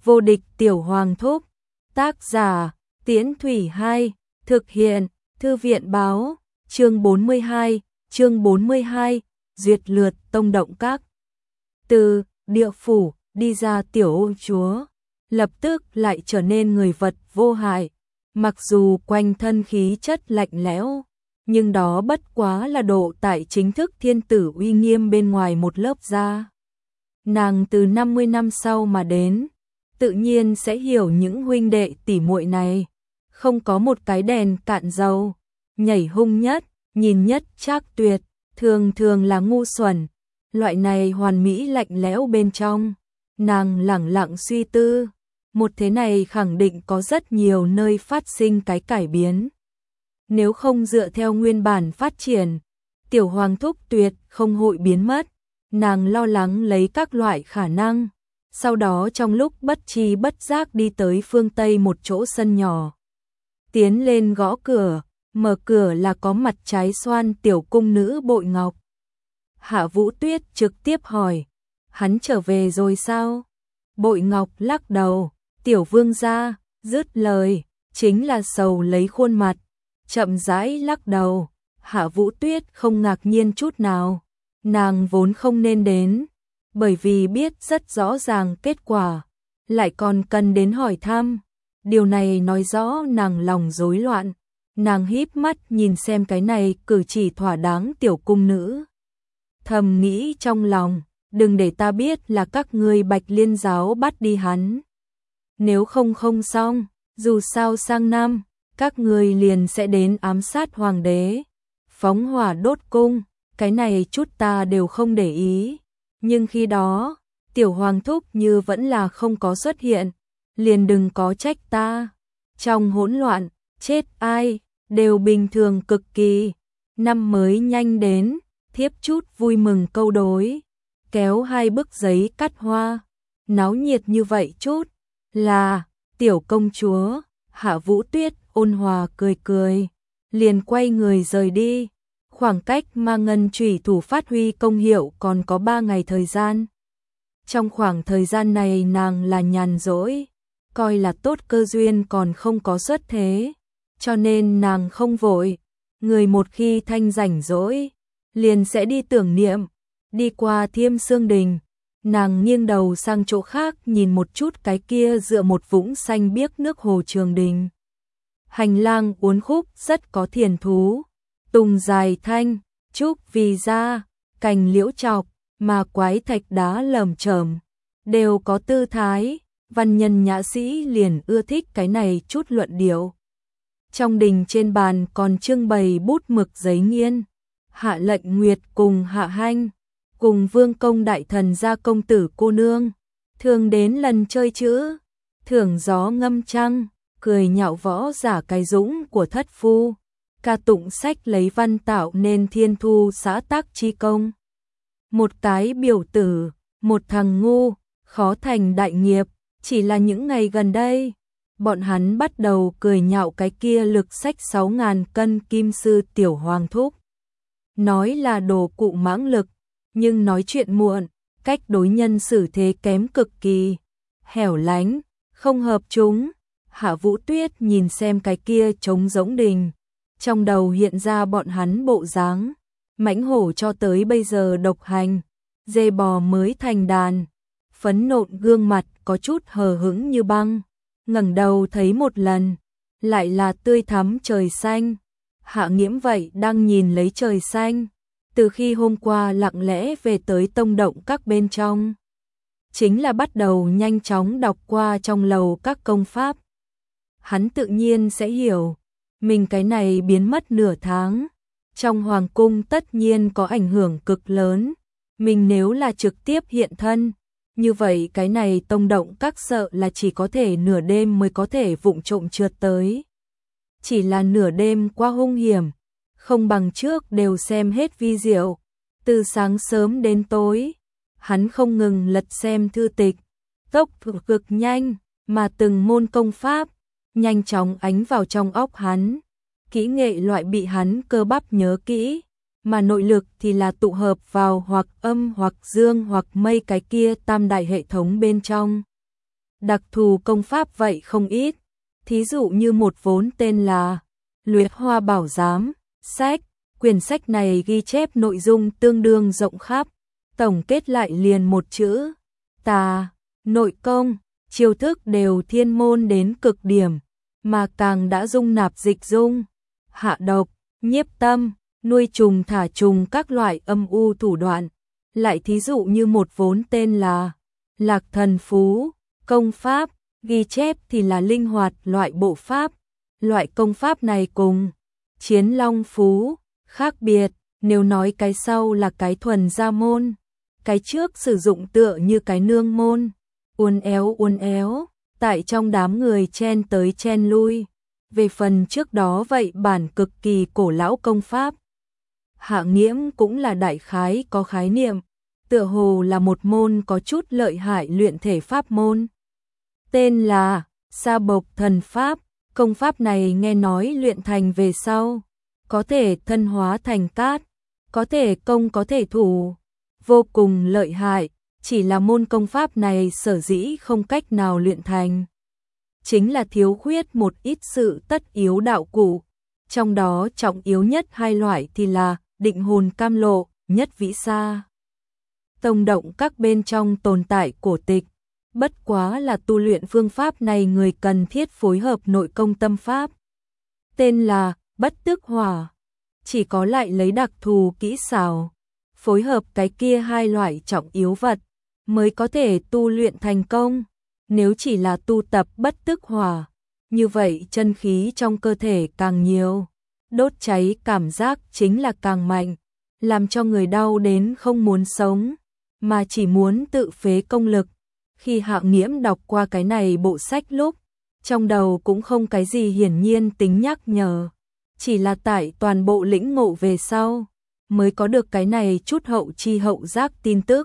Vô địch tiểu hoàng thúc. Tác giả, Tiễn Thủy 2, thực hiện, Thư viện báo, chương 42, duyệt lượt tông động các. Từ địa phủ đi ra tiểu ô chúa, lập tức lại trở nên người vật vô hại, mặc dù quanh thân khí chất lạnh lẽo, nhưng đó bất quá là độ tại chính thức thiên tử uy nghiêm bên ngoài một lớp da. Nàng từ 50 năm sau mà đến, tự nhiên sẽ hiểu những huynh đệ tỉ muội này, không có một cái đèn cạn dầu, nhảy hung nhất, nhìn nhất trác tuyệt, thường thường là ngu xuẩn, loại này hoàn mỹ lạnh lẽo bên trong. Nàng lẳng lặng suy tư, một thế này khẳng định có rất nhiều nơi phát sinh cái cải biến. Nếu không dựa theo nguyên bản phát triển, tiểu hoàng thúc tuyệt không hội biến mất. Nàng lo lắng lấy các loại khả năng, sau đó trong lúc bất tri bất giác đi tới phương Tây một chỗ sân nhỏ. Tiến lên gõ cửa, mở cửa là có mặt trái xoan tiểu cung nữ Bội Ngọc. Hạ Vũ Tuyết trực tiếp hỏi, hắn trở về rồi sao? Bội Ngọc lắc đầu, tiểu vương gia, dứt lời, chính là sầu lấy khuôn mặt, chậm rãi lắc đầu. Hạ Vũ Tuyết không ngạc nhiên chút nào, nàng vốn không nên đến, bởi vì biết rất rõ ràng kết quả, lại còn cần đến hỏi thăm. Điều này nói rõ nàng lòng rối loạn, nàng híp mắt nhìn xem cái này cử chỉ thỏa đáng tiểu cung nữ. Thầm nghĩ trong lòng, đừng để ta biết là các ngươi Bạch Liên giáo bắt đi hắn. Nếu không xong, dù sao sang năm, các ngươi liền sẽ đến ám sát hoàng đế, phóng hỏa đốt cung, cái này chút ta đều không để ý. Nhưng khi đó, tiểu hoàng thúc như vẫn là không có xuất hiện, liền đừng có trách ta. Trong hỗn loạn, chết ai, đều bình thường cực kỳ. Năm mới nhanh đến, thiếp chút vui mừng câu đối, kéo 2 bức giấy cắt hoa, náo nhiệt như vậy chút, là, tiểu công chúa. Hạ Vũ Tuyết ôn hòa cười cười, liền quay người rời đi. Khoảng cách mà ngân chủy thủ phát huy công hiệu còn có 3 ngày thời gian. Trong khoảng thời gian này nàng là nhàn rỗi, coi là tốt cơ duyên còn không có xuất thế, cho nên nàng không vội. Người một khi thanh rảnh rỗi, liền sẽ đi tưởng niệm. Đi qua Thiêm Sương Đình, nàng nghiêng đầu sang chỗ khác nhìn một chút cái kia dựa một vũng xanh biếc nước hồ Trường Đình. Hành lang uốn khúc rất có thiền thú, tùng dài thanh, trúc vì da, cành liễu chọc, mà quái thạch đá lởm chởm, đều có tư thái, văn nhân nhã sĩ liền ưa thích cái này chút luận điệu. Trong đình trên bàn còn trưng bày bút mực giấy nghiên, Hạ Lệnh Nguyệt cùng Hạ Hanh, cùng vương công đại thần gia công tử cô nương, thường đến lần chơi chữ, thưởng gió ngâm trăng, cười nhạo võ giả cái dũng của thất phu, ca tụng sách lấy văn tạo nên thiên thu xã tác chi công. Một cái biểu tử, một thằng ngu, khó thành đại nghiệp. Chỉ là những ngày gần đây, bọn hắn bắt đầu cười nhạo cái kia lực sách 6.000 cân kim sư tiểu hoàng thúc. Nói là đồ cụ mãng lực, nhưng nói chuyện muộn, cách đối nhân xử thế kém cực kỳ, hẻo lánh, không hợp chúng. Hạ Vũ Tuyết nhìn xem cái kia trống rỗng đình, trong đầu hiện ra bọn hắn bộ dáng, mãnh hổ cho tới bây giờ độc hành, dê bò mới thành đàn. Phấn nộn gương mặt có chút hờ hững như băng, ngẩng đầu thấy một lần, lại là tươi thắm trời xanh. Hạ Nghiễm vậy đang nhìn lấy trời xanh, từ khi hôm qua lặng lẽ về tới tông động các bên trong, chính là bắt đầu nhanh chóng đọc qua trong lầu các công pháp. Hắn tự nhiên sẽ hiểu, mình cái này biến mất nửa tháng, trong hoàng cung tất nhiên có ảnh hưởng cực lớn, mình nếu là trực tiếp hiện thân, như vậy cái này tông động các sợ là chỉ có thể nửa đêm mới có thể vụng trộm trượt tới. Chỉ là nửa đêm quá hung hiểm, không bằng trước đều xem hết video, từ sáng sớm đến tối, hắn không ngừng lật xem thư tịch, tốc độ cực nhanh, mà từng môn công pháp, nhanh chóng ánh vào trong óc hắn, kỹ nghệ loại bị hắn cơ bắp nhớ kỹ. Mà nội lực thì là tụ hợp vào hoặc âm hoặc dương hoặc mây cái kia tam đại hệ thống bên trong. Đặc thù công pháp vậy không ít, thí dụ như một vốn tên là Luyện Hoa Bảo Giám, sách, quyển sách này ghi chép nội dung tương đương rộng khắp, tổng kết lại liền một chữ, tà, nội công, chiêu thức đều thiên môn đến cực điểm, mà càng đã dung nạp dịch dung, hạ độc, nhiếp tâm, nuôi trùng thả trùng các loại âm u thủ đoạn. Lại thí dụ như một vốn tên là Lạc Thần Phú, công pháp, ghi chép thì là linh hoạt loại bộ pháp. Loại công pháp này cùng Chiến Long Phú khác biệt, nếu nói cái sau là cái thuần gia môn, cái trước sử dụng tựa như cái nương môn, uốn éo, tại trong đám người chen tới chen lui. Về phần trước đó vậy bản cực kỳ cổ lão công pháp, Hạ Nghiễm cũng là đại khái có khái niệm, tựa hồ là một môn có chút lợi hại luyện thể pháp môn. Tên là Sa Bộc Thần Pháp, công pháp này nghe nói luyện thành về sau, có thể thân hóa thành cát, có thể công có thể thủ, vô cùng lợi hại, chỉ là môn công pháp này sở dĩ không cách nào luyện thành. Chính là thiếu khuyết một ít sự tất yếu đạo cụ, trong đó trọng yếu nhất hai loại thì là định hồn cam lộ, nhất vĩ sa. Tông động các bên trong tồn tại cổ tịch, bất quá là tu luyện phương pháp này người cần thiết phối hợp nội công tâm pháp. Tên là Bất Tức Hỏa, chỉ có lại lấy đặc thù kỹ xảo, phối hợp cái kia hai loại trọng yếu vật, mới có thể tu luyện thành công. Nếu chỉ là tu tập Bất Tức Hỏa, như vậy chân khí trong cơ thể càng nhiều, đốt cháy cảm giác chính là càng mạnh, làm cho người đau đến không muốn sống, mà chỉ muốn tự phế công lực. Khi Hạ Nghiễm đọc qua cái này bộ sách lúc, trong đầu cũng không cái gì hiển nhiên tính nhắc nhở, chỉ là tại toàn bộ lĩnh ngộ về sau, mới có được cái này chút hậu chi hậu giác tin tức.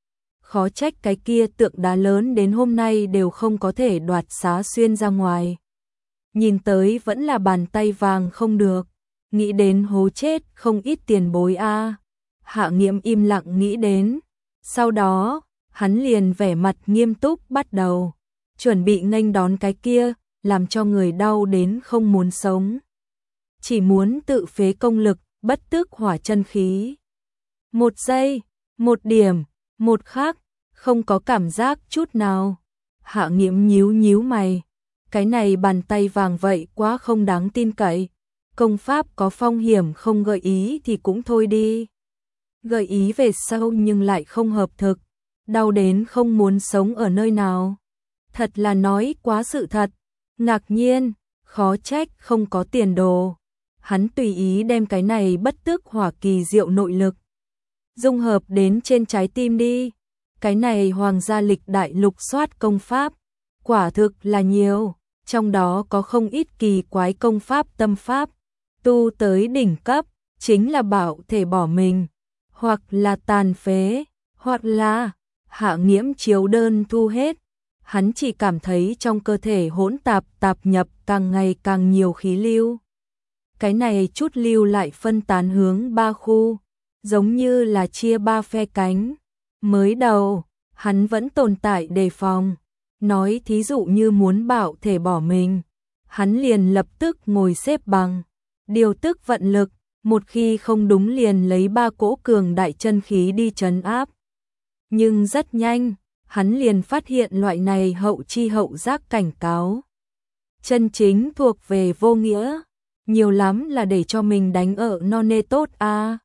Khó trách cái kia tượng đá lớn đến hôm nay đều không có thể đoạt xá xuyên ra ngoài. Nhìn tới vẫn là bàn tay vàng không được, nghĩ đến hố chết không ít tiền bối a. Hạ Nghiễm im lặng nghĩ đến, sau đó, hắn liền vẻ mặt nghiêm túc bắt đầu, chuẩn bị nghênh đón cái kia, làm cho người đau đến không muốn sống. Chỉ muốn tự phế công lực, bất tức hỏa chân khí. Một giây, một điểm, một khắc, không có cảm giác chút nào. Hạ Nghiễm nhíu nhíu mày, cái này bàn tay vàng vậy quá không đáng tin cậy. Công pháp có phong hiểm không gợi ý thì cũng thôi đi. Gợi ý về sau nhưng lại không hợp thực, đau đến không muốn sống ở nơi nào. Thật là nói quá sự thật, ngạc nhiên, khó trách không có tiền đồ. Hắn tùy ý đem cái này bất tức hỏa kỳ diệu nội lực dung hợp đến trên trái tim đi. Cái này hoàng gia lịch đại lục soát công pháp, quả thực là nhiều, trong đó có không ít kỳ quái công pháp tâm pháp, tu tới đỉnh cấp, chính là bảo thể bỏ mình, hoặc là tàn phế, hoặc là Hạ Nghiễm chiếu đơn thu hết. Hắn chỉ cảm thấy trong cơ thể hỗn tạp nhập càng ngày càng nhiều khí lưu. Cái này chút lưu lại phân tán hướng ba khu, giống như là chia ba phe cánh. Mới đầu, hắn vẫn tồn tại đề phòng, nói thí dụ như muốn bảo thể bỏ mình, hắn liền lập tức ngồi xếp bằng, điều tức vận lực, một khi không đúng liền lấy ba cỗ cường đại chân khí đi trấn áp. Nhưng rất nhanh, hắn liền phát hiện loại này hậu chi hậu giác cảnh cáo. Chân chính thuộc về vô nghĩa, nhiều lắm là để cho mình đánh ở no nê tốt a,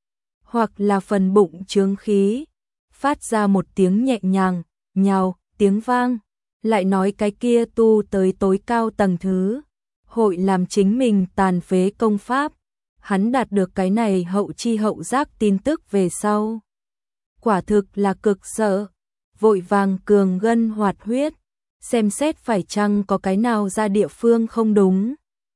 hoặc là phần bụng chướng khí, phát ra một tiếng nhẹ nhàng, nhào, tiếng vang, lại nói cái kia tu tới tối cao tầng thứ, hội làm chính mình tàn phế công pháp. Hắn đạt được cái này hậu chi hậu giác tin tức về sau, quả thực là cực sợ, vội vàng cường gân hoạt huyết, xem xét phải chăng có cái nào ra địa phương không đúng.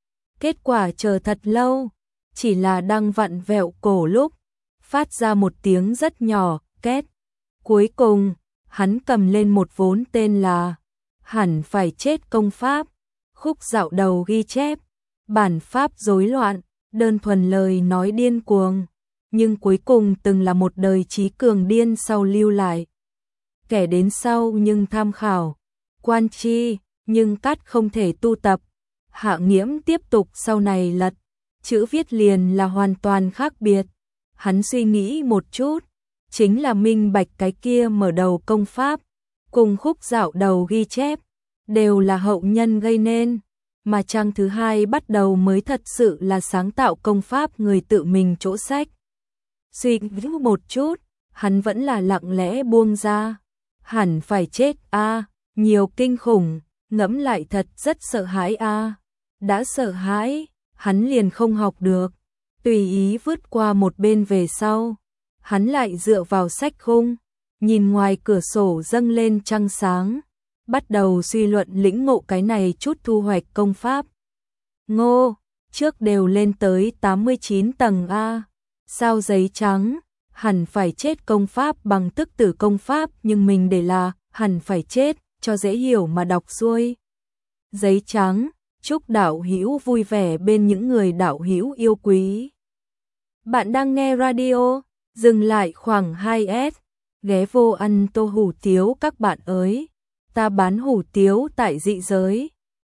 Kết quả chờ thật lâu, chỉ là đang vặn vẹo cổ lúc, phát ra một tiếng rất nhỏ, két. Cuối cùng, hắn cầm lên một vốn tên là Hẳn Phải Chết công pháp, khúc dạo đầu ghi chép, bản pháp rối loạn, đơn thuần lời nói điên cuồng, nhưng cuối cùng từng là một đời trí cường điên sau lưu lại. Kẻ đến sau nhưng tham khảo, quan chi, nhưng cắt không thể tu tập. Hạ Nghiễm tiếp tục sau này lật, chữ viết liền là hoàn toàn khác biệt. Hắn suy nghĩ một chút, chính là minh bạch cái kia mở đầu công pháp, cùng khúc dạo đầu ghi chép, đều là hậu nhân gây nên, mà trang thứ hai bắt đầu mới thật sự là sáng tạo công pháp người tự mình chỗ sách. Suy nghĩ một chút, hắn vẫn là lặng lẽ buông ra, hẳn phải chết a, nhiều kinh khủng, ngẫm lại thật rất sợ hãi a. Đã sợ hãi, hắn liền không học được, tùy ý vứt qua một bên về sau. Hắn lại dựa vào sách khung, nhìn ngoài cửa sổ dâng lên trăng sáng, bắt đầu suy luận lĩnh ngộ cái này chút thu hoạch công pháp. Ngô, trước đều lên tới 89 tầng a, sao giấy trắng, hẳn phải chết công pháp bằng tức tử công pháp, nhưng mình để là hẳn phải chết, cho dễ hiểu mà đọc xuôi. Giấy trắng, chúc đạo hữu vui vẻ bên những người đạo hữu yêu quý. Bạn đang nghe radio, dừng lại khoảng 2S, ghé vô ăn tô hủ tiếu các bạn ơi. Ta bán hủ tiếu tại dị giới.